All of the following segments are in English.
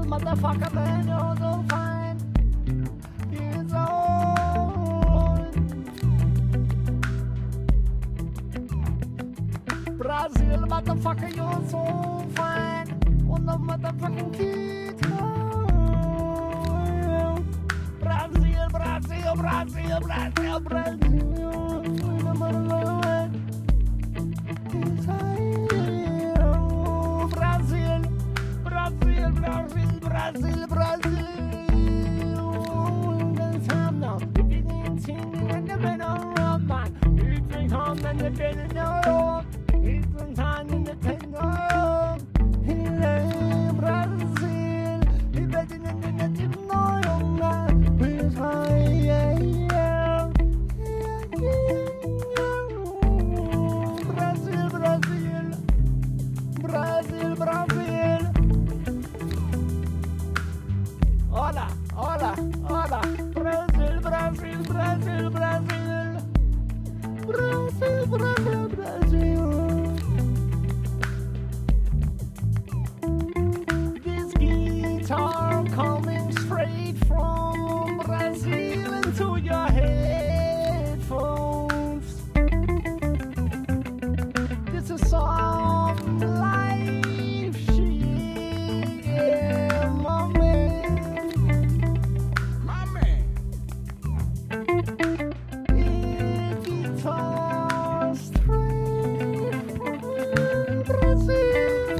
motherfucker, man, you're so fine. You're so Brazil, motherfucker, you're so fine. On the motherfucking guitar. Brazil, Brazil, Brazil, Brazil, Brazil. Brazil, Brazil, Brazil, Brazil. Brazil, Brazil. Hola, hola, hola. Brazil, Brazil, Brazil, Brazil. Brazil, Brazil, Brazil. This guitar coming straight from Brazil into your headphones. This is some life shit, yeah, my man. My man. Guitar straight from Brazil.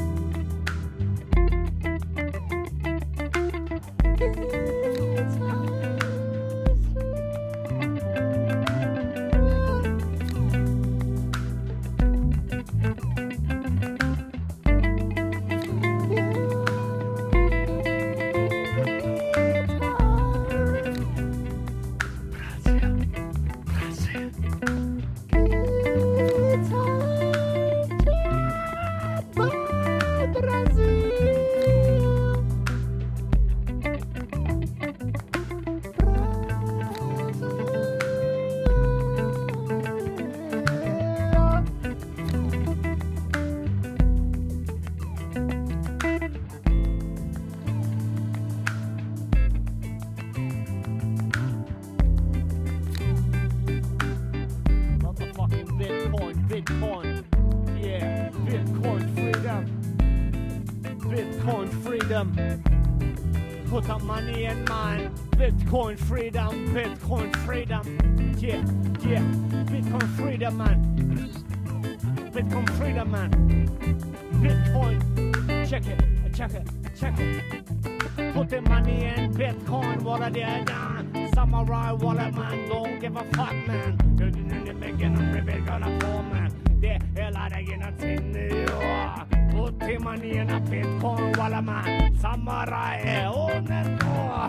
Motherfucking Bitcoin, Bitcoin, yeah, Bitcoin freedom, Bitcoin freedom. Put up money in mine, Bitcoin freedom, Bitcoin freedom, yeah, yeah, Bitcoin freedom, man, Bitcoin freedom, man, Bitcoin, check it, check it, check it. Put the money in Bitcoin, what are they done? Samurai wallet, man, don't give a fuck, man. You're in the beginning, baby, gonna fall, man. Det är lägen till New York. Put the money in a Bitcoin wallet, man. Samurai är underbar.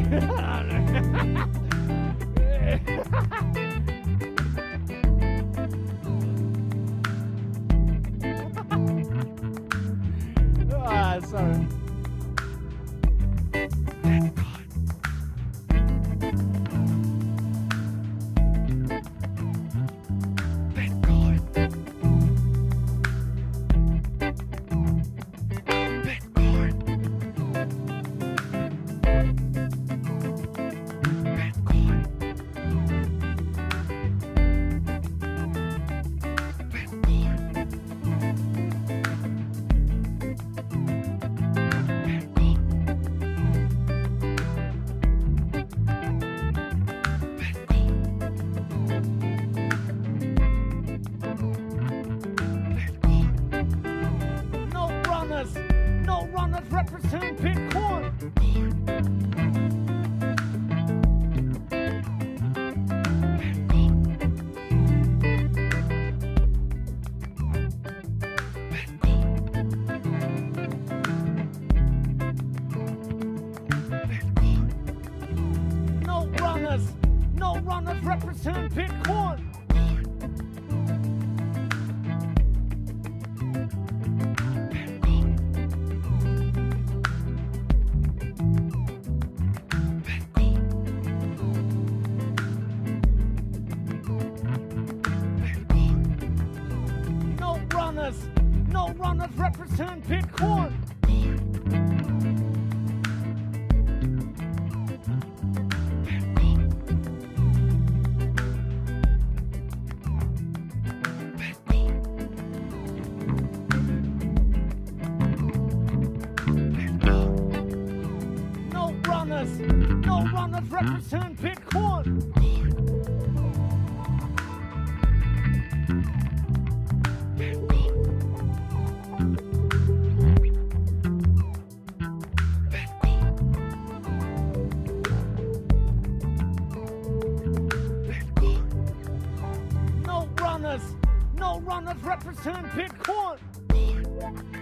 Sorry. No runners represent Bitcoin. No runners represent Bitcoin. No runners represent Bitcoin. runners, no runners represent Bitcoin. No runners represent Bitcoin.